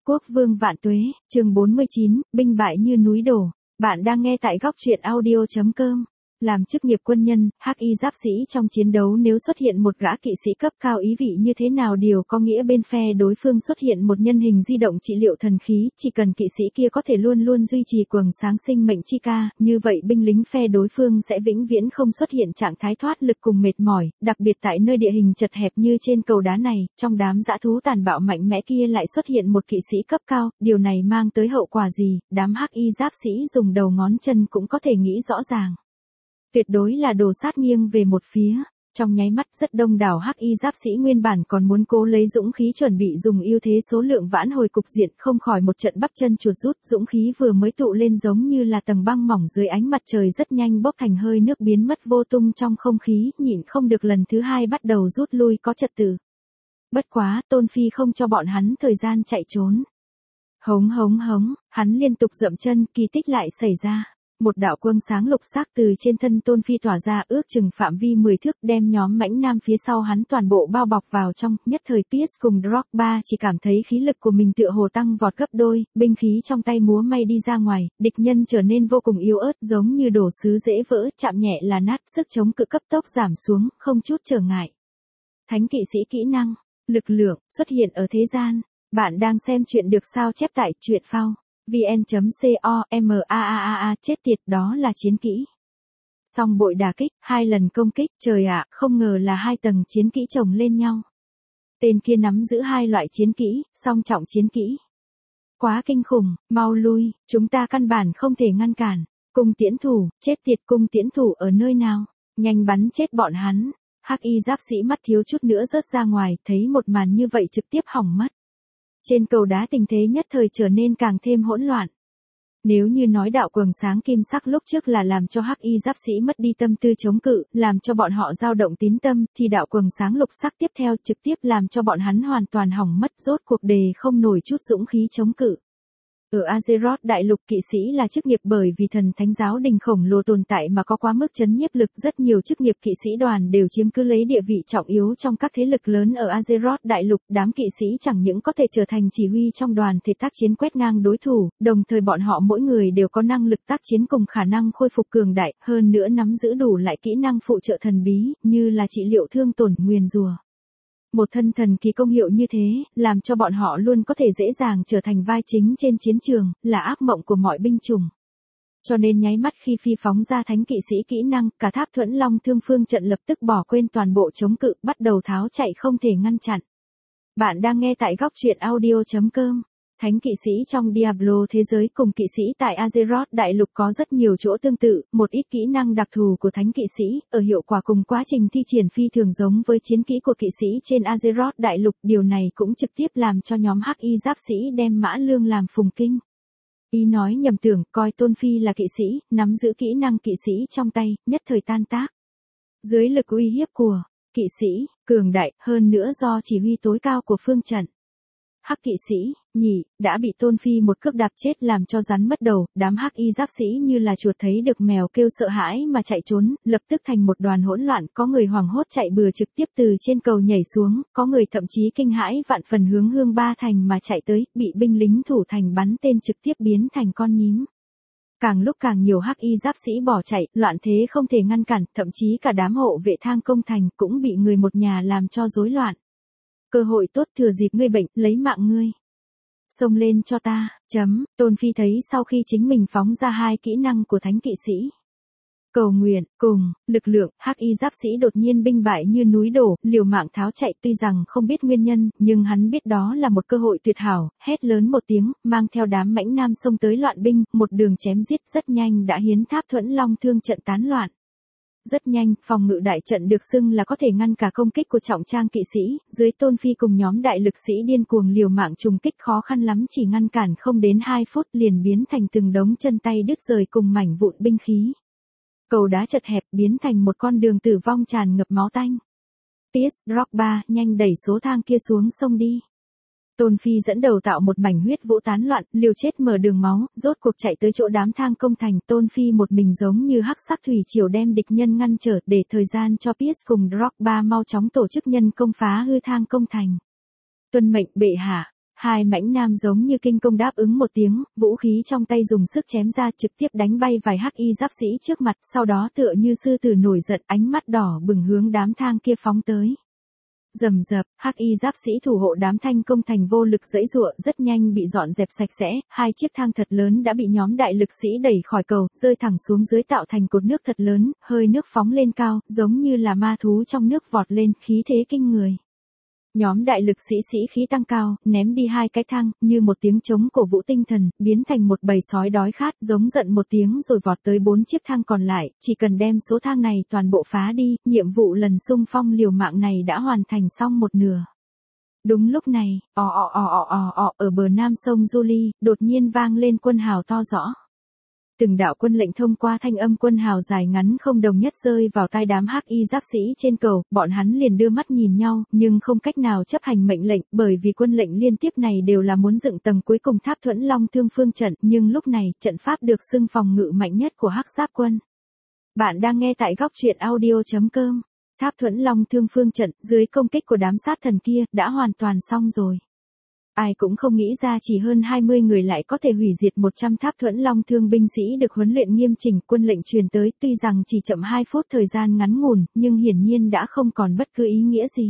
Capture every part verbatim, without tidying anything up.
Quốc vương vạn tuế, chương bốn mươi chín, binh bại như núi đổ. Bạn đang nghe tại góc truyện audio chấm com. Làm chức nghiệp quân nhân, hắc y giáp sĩ trong chiến đấu nếu xuất hiện một gã kỵ sĩ cấp cao ý vị như thế nào điều có nghĩa bên phe đối phương xuất hiện một nhân hình di động trị liệu thần khí, chỉ cần kỵ sĩ kia có thể luôn luôn duy trì quầng sáng sinh mệnh chi ca, như vậy binh lính phe đối phương sẽ vĩnh viễn không xuất hiện trạng thái thoát lực cùng mệt mỏi, đặc biệt tại nơi địa hình chật hẹp như trên cầu đá này, trong đám dã thú tàn bạo mạnh mẽ kia lại xuất hiện một kỵ sĩ cấp cao, điều này mang tới hậu quả gì, đám hắc y giáp sĩ dùng đầu ngón chân cũng có thể nghĩ rõ ràng. Tuyệt đối là đồ sát nghiêng về một phía. Trong nháy mắt rất đông đảo hắc y giáp sĩ nguyên bản còn muốn cố lấy dũng khí chuẩn bị dùng ưu thế số lượng vãn hồi cục diện không khỏi một trận bắp chân chuột rút, dũng khí vừa mới tụ lên giống như là tầng băng mỏng dưới ánh mặt trời rất nhanh bốc thành hơi nước biến mất vô tung trong không khí, nhịn không được lần thứ hai bắt đầu rút lui có trật tự. Bất quá, Tôn Phi không cho bọn hắn thời gian chạy trốn. Hống hống hống, hắn liên tục dậm chân, kỳ tích lại xảy ra. Một đạo quang sáng lục sắc từ trên thân Tôn Phi tỏa ra ước chừng phạm vi mười thước đem nhóm mãnh nam phía sau hắn toàn bộ bao bọc vào trong, nhất thời Pierce cùng Drogba chỉ cảm thấy khí lực của mình tựa hồ tăng vọt gấp đôi, binh khí trong tay múa may đi ra ngoài, địch nhân trở nên vô cùng yếu ớt giống như đồ sứ dễ vỡ, chạm nhẹ là nát, sức chống cự cấp tốc giảm xuống, không chút trở ngại. Thánh kỵ sĩ kỹ năng, lực lượng, xuất hiện ở thế gian, bạn đang xem chuyện được sao chép tại truyện phao. vn.com, chết tiệt đó là chiến kỹ. Song bội đả kích, hai lần công kích, trời ạ, không ngờ là hai tầng chiến kỹ chồng lên nhau. Tên kia nắm giữ hai loại chiến kỹ, song trọng chiến kỹ. Quá kinh khủng, mau lui, chúng ta căn bản không thể ngăn cản. Cung tiễn thủ, chết tiệt cung tiễn thủ ở nơi nào, nhanh bắn chết bọn hắn. Hắc y giáp sĩ mắt thiếu chút nữa rớt ra ngoài, thấy một màn như vậy trực tiếp hỏng mất. Trên cầu đá tình thế nhất thời trở nên càng thêm hỗn loạn. Nếu như nói đạo quầng sáng kim sắc lúc trước là làm cho hắc y giáp sĩ mất đi tâm tư chống cự, làm cho bọn họ dao động tín tâm, thì đạo quầng sáng lục sắc tiếp theo trực tiếp làm cho bọn hắn hoàn toàn hỏng mất, rốt cuộc đề không nổi chút dũng khí chống cự. Ở Azeroth đại lục kỵ sĩ là chức nghiệp bởi vì thần thánh giáo đình khổng lồ tồn tại mà có quá mức chấn nhiếp lực, rất nhiều chức nghiệp kỵ sĩ đoàn đều chiếm cứ lấy địa vị trọng yếu trong các thế lực lớn ở Azeroth đại lục, đám kỵ sĩ chẳng những có thể trở thành chỉ huy trong đoàn thể tác chiến quét ngang đối thủ, đồng thời bọn họ mỗi người đều có năng lực tác chiến cùng khả năng khôi phục cường đại, hơn nữa nắm giữ đủ lại kỹ năng phụ trợ thần bí, như là trị liệu thương tổn, nguyền rủa. Một thân thần kỳ công hiệu như thế, làm cho bọn họ luôn có thể dễ dàng trở thành vai chính trên chiến trường, là ác mộng của mọi binh chủng. Cho nên nháy mắt khi phi phóng ra thánh kỵ sĩ kỹ năng, cả tháp Thuẫn Long Thương Phương trận lập tức bỏ quên toàn bộ chống cự, bắt đầu tháo chạy không thể ngăn chặn. Bạn đang nghe tại góc truyện audio chấm com. Thánh kỵ sĩ trong Diablo thế giới cùng kỵ sĩ tại Azeroth đại lục có rất nhiều chỗ tương tự, một ít kỹ năng đặc thù của thánh kỵ sĩ, ở hiệu quả cùng quá trình thi triển phi thường giống với chiến kỹ của kỵ sĩ trên Azeroth đại lục, điều này cũng trực tiếp làm cho nhóm hắc y giáp sĩ đem Mã Lương làm phùng kinh. Ý nói nhầm tưởng, coi Tôn Phi là kỵ sĩ, nắm giữ kỹ năng kỵ sĩ trong tay, nhất thời tan tác. Dưới lực uy hiếp của kỵ sĩ, cường đại, hơn nữa do chỉ huy tối cao của phương trận. Hắc kỵ sĩ, nhỉ, đã bị Tôn Phi một cước đạp chết làm cho rắn mất đầu, đám hắc y giáp sĩ như là chuột thấy được mèo kêu sợ hãi mà chạy trốn, lập tức thành một đoàn hỗn loạn, có người hoảng hốt chạy bừa trực tiếp từ trên cầu nhảy xuống, có người thậm chí kinh hãi vạn phần hướng Hương Ba Thành mà chạy tới, bị binh lính thủ thành bắn tên trực tiếp biến thành con nhím. Càng lúc càng nhiều hắc y giáp sĩ bỏ chạy, loạn thế không thể ngăn cản, thậm chí cả đám hộ vệ Thang Công Thành cũng bị người một nhà làm cho rối loạn. Cơ hội tốt thừa dịp ngươi bệnh, lấy mạng ngươi. Xông lên cho ta, chấm, Tôn Phi thấy sau khi chính mình phóng ra hai kỹ năng của thánh kỵ sĩ. Cầu nguyện, cùng, lực lượng, hắc y giáp sĩ đột nhiên binh bại như núi đổ, liều mạng tháo chạy tuy rằng không biết nguyên nhân, nhưng hắn biết đó là một cơ hội tuyệt hảo, hét lớn một tiếng, mang theo đám mãnh nam xông tới loạn binh, một đường chém giết rất nhanh đã hiến tháp Thuẫn Long Thương trận tán loạn. Rất nhanh, phòng ngự đại trận được xưng là có thể ngăn cả công kích của trọng trang kỵ sĩ, dưới Tôn Phi cùng nhóm đại lực sĩ điên cuồng liều mạng trùng kích khó khăn lắm chỉ ngăn cản không đến hai phút liền biến thành từng đống chân tay đứt rời cùng mảnh vụn binh khí. Cầu đá chật hẹp biến thành một con đường tử vong tràn ngập máu tanh. Pierce, Drogba, nhanh đẩy số thang kia xuống sông đi. Tôn Phi dẫn đầu tạo một mảnh huyết vũ tán loạn, liều chết mở đường máu, rốt cuộc chạy tới chỗ đám Thang Công Thành, Tôn Phi một mình giống như hắc sắc thủy triều đem địch nhân ngăn trở, để thời gian cho Pierce cùng Drogba mau chóng tổ chức nhân công phá hư Thang Công Thành. Tuân mệnh bệ hạ, hai mãnh nam giống như kinh công đáp ứng một tiếng, vũ khí trong tay dùng sức chém ra trực tiếp đánh bay vài hắc y giáp sĩ trước mặt, sau đó tựa như sư tử nổi giận ánh mắt đỏ bừng hướng đám thang kia phóng tới. Rầm rập, hắc y giáp sĩ thủ hộ đám thanh công thành vô lực giãy giụa rất nhanh bị dọn dẹp sạch sẽ, hai chiếc thang thật lớn đã bị nhóm đại lực sĩ đẩy khỏi cầu, rơi thẳng xuống dưới tạo thành cột nước thật lớn, hơi nước phóng lên cao, giống như là ma thú trong nước vọt lên, khí thế kinh người. Nhóm đại lực sĩ sĩ khí tăng cao, ném đi hai cái thang, như một tiếng trống cổ vũ tinh thần, biến thành một bầy sói đói khát, giống giận một tiếng rồi vọt tới bốn chiếc thang còn lại, chỉ cần đem số thang này toàn bộ phá đi, nhiệm vụ lần xung phong liều mạng này đã hoàn thành xong một nửa. Đúng lúc này, ò ò ò ò ò ò ở bờ nam sông Julie, đột nhiên vang lên quân hào to rõ. Từng đạo quân lệnh thông qua thanh âm quân hào dài ngắn không đồng nhất rơi vào tai đám hắc y giáp sĩ trên cầu, bọn hắn liền đưa mắt nhìn nhau, nhưng không cách nào chấp hành mệnh lệnh, bởi vì quân lệnh liên tiếp này đều là muốn dựng tầng cuối cùng tháp Thuẫn Long Thương Phương trận, nhưng lúc này, trận pháp được xưng phòng ngự mạnh nhất của hắc giáp quân. Bạn đang nghe tại góc truyện audio chấm com. Tháp Thuẫn Long Thương Phương trận, dưới công kích của đám sát thần kia, đã hoàn toàn xong rồi. Ai cũng không nghĩ ra chỉ hơn hai mươi người lại có thể hủy diệt một trăm tháp Thuẫn Long Thương binh sĩ được huấn luyện nghiêm chỉnh, quân lệnh truyền tới, tuy rằng chỉ chậm hai phút thời gian ngắn ngủn, nhưng hiển nhiên đã không còn bất cứ ý nghĩa gì.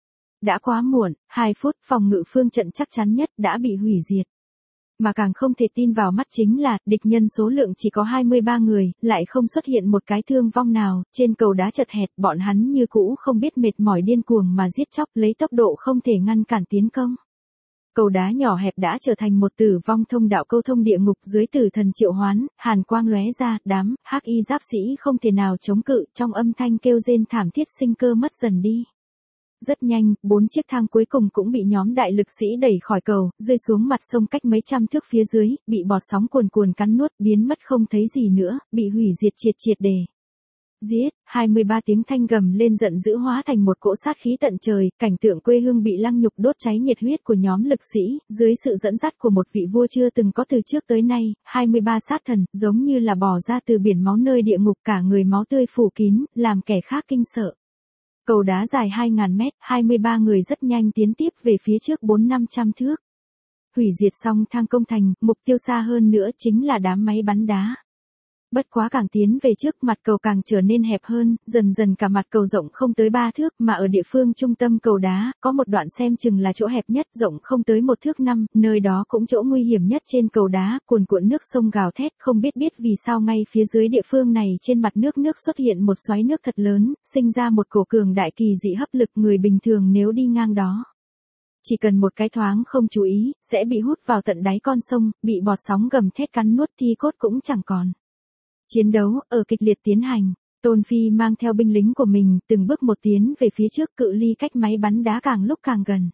Đã quá muộn, hai phút, phòng ngự phương trận chắc chắn nhất đã bị hủy diệt. Mà càng không thể tin vào mắt chính là, địch nhân số lượng chỉ có hai mươi ba người, lại không xuất hiện một cái thương vong nào, trên cầu đá chật hẹp, bọn hắn như cũ không biết mệt mỏi điên cuồng mà giết chóc, lấy tốc độ không thể ngăn cản tiến công. Cầu đá nhỏ hẹp đã trở thành một tử vong thông đạo câu thông địa ngục, dưới tử thần triệu hoán, hàn quang lóe ra, đám hắc y giáp sĩ không thể nào chống cự, trong âm thanh kêu rên thảm thiết sinh cơ mất dần đi. Rất nhanh, bốn chiếc thang cuối cùng cũng bị nhóm đại lực sĩ đẩy khỏi cầu, rơi xuống mặt sông cách mấy trăm thước phía dưới, bị bọt sóng cuồn cuồn cắn nuốt, biến mất không thấy gì nữa, bị hủy diệt triệt triệt để. Giết, hai mươi ba tiếng thanh gầm lên giận dữ hóa thành một cỗ sát khí tận trời, cảnh tượng quê hương bị lăng nhục đốt cháy nhiệt huyết của nhóm lực sĩ, dưới sự dẫn dắt của một vị vua chưa từng có từ trước tới nay, hai mươi ba sát thần, giống như là bò ra từ biển máu nơi địa ngục, cả người máu tươi phủ kín, làm kẻ khác kinh sợ. Cầu đá dài hai nghìn mét, hai mươi ba người rất nhanh tiến tiếp về phía trước bốn năm trăm thước. Hủy diệt xong thang công thành, mục tiêu xa hơn nữa chính là đám máy bắn đá. Bất quá càng tiến về trước, mặt cầu càng trở nên hẹp hơn, dần dần cả mặt cầu rộng không tới ba thước, mà ở địa phương trung tâm cầu đá, có một đoạn xem chừng là chỗ hẹp nhất, rộng không tới một thước năm, nơi đó cũng chỗ nguy hiểm nhất trên cầu đá, cuồn cuộn nước sông gào thét, không biết biết vì sao ngay phía dưới địa phương này trên mặt nước nước xuất hiện một xoáy nước thật lớn, sinh ra một cổ cường đại kỳ dị hấp lực, người bình thường nếu đi ngang đó. Chỉ cần một cái thoáng không chú ý, sẽ bị hút vào tận đáy con sông, bị bọt sóng gầm thét cắn nuốt, thi cốt cũng chẳng còn. Chiến đấu, ở kịch liệt tiến hành, Tôn Phi mang theo binh lính của mình, từng bước một tiến về phía trước, cự ly cách máy bắn đá càng lúc càng gần.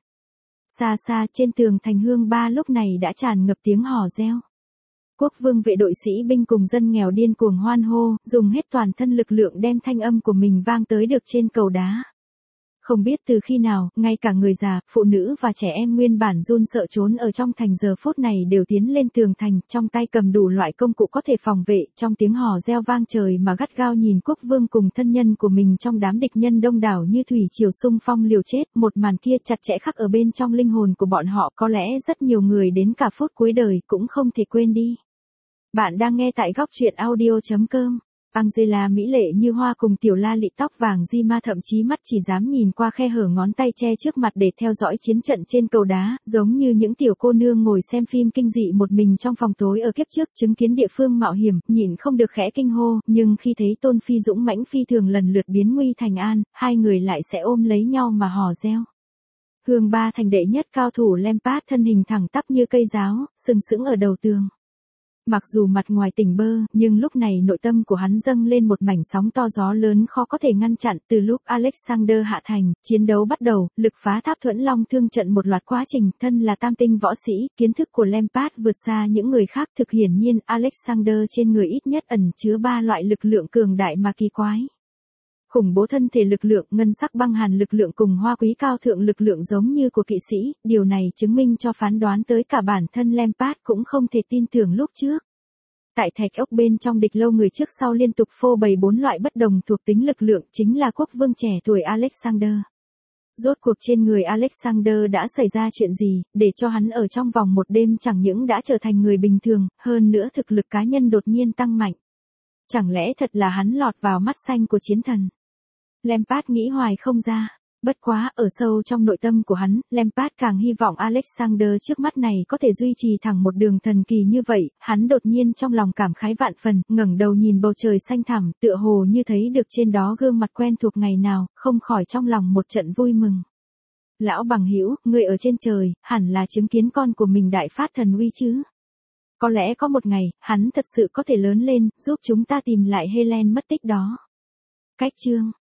Xa xa trên tường thành Hương Ba lúc này đã tràn ngập tiếng hò reo. Quốc vương vệ đội sĩ binh cùng dân nghèo điên cuồng hoan hô, dùng hết toàn thân lực lượng đem thanh âm của mình vang tới được trên cầu đá. Không biết từ khi nào, ngay cả người già, phụ nữ và trẻ em nguyên bản run sợ trốn ở trong thành giờ phút này đều tiến lên tường thành, trong tay cầm đủ loại công cụ có thể phòng vệ, trong tiếng hò reo vang trời mà gắt gao nhìn quốc vương cùng thân nhân của mình trong đám địch nhân đông đảo như thủy triều xung phong liều chết, một màn kia chặt chẽ khắc ở bên trong linh hồn của bọn họ, có lẽ rất nhiều người đến cả phút cuối đời cũng không thể quên đi. Bạn đang nghe tại góc truyện audio chấm com. Angela mỹ lệ như hoa cùng tiểu la lị tóc vàng di ma thậm chí mắt chỉ dám nhìn qua khe hở ngón tay che trước mặt để theo dõi chiến trận trên cầu đá, giống như những tiểu cô nương ngồi xem phim kinh dị một mình trong phòng tối ở kiếp trước, chứng kiến địa phương mạo hiểm, nhịn không được khẽ kinh hô, nhưng khi thấy Tôn Phi dũng mãnh phi thường lần lượt biến nguy thành an, hai người lại sẽ ôm lấy nhau mà hò reo. Hương Ba thành đệ nhất cao thủ Lampard thân hình thẳng tắp như cây giáo, sừng sững ở đầu tường. Mặc dù mặt ngoài tỉnh bơ, nhưng lúc này nội tâm của hắn dâng lên một mảnh sóng to gió lớn khó có thể ngăn chặn. Từ lúc Alexander hạ thành, chiến đấu bắt đầu, lực phá tháp Thuẫn Long Thương trận một loạt quá trình, thân là tam tinh võ sĩ, kiến thức của Lampard vượt xa những người khác. Thực hiển nhiên, Alexander trên người ít nhất ẩn chứa ba loại lực lượng cường đại mà kỳ quái. Khủng bố thân thể lực lượng, ngân sắc băng hàn lực lượng cùng hoa quý cao thượng lực lượng giống như của kỵ sĩ, điều này chứng minh cho phán đoán tới cả bản thân Lampard cũng không thể tin tưởng lúc trước. Tại thạch ốc bên trong địch lâu người trước sau liên tục phô bày bốn loại bất đồng thuộc tính lực lượng, chính là quốc vương trẻ tuổi Alexander. Rốt cuộc trên người Alexander đã xảy ra chuyện gì, để cho hắn ở trong vòng một đêm chẳng những đã trở thành người bình thường, hơn nữa thực lực cá nhân đột nhiên tăng mạnh. Chẳng lẽ thật là hắn lọt vào mắt xanh của chiến thần? Lampard nghĩ hoài không ra. Bất quá, ở sâu trong nội tâm của hắn, Lampard càng hy vọng Alexander trước mắt này có thể duy trì thẳng một đường thần kỳ như vậy, hắn đột nhiên trong lòng cảm khái vạn phần, ngẩng đầu nhìn bầu trời xanh thẳm, tựa hồ như thấy được trên đó gương mặt quen thuộc ngày nào, không khỏi trong lòng một trận vui mừng. Lão bằng hữu, người ở trên trời, hẳn là chứng kiến con của mình đại phát thần uy chứ. Có lẽ có một ngày, hắn thật sự có thể lớn lên, giúp chúng ta tìm lại Helen mất tích đó. Cách chương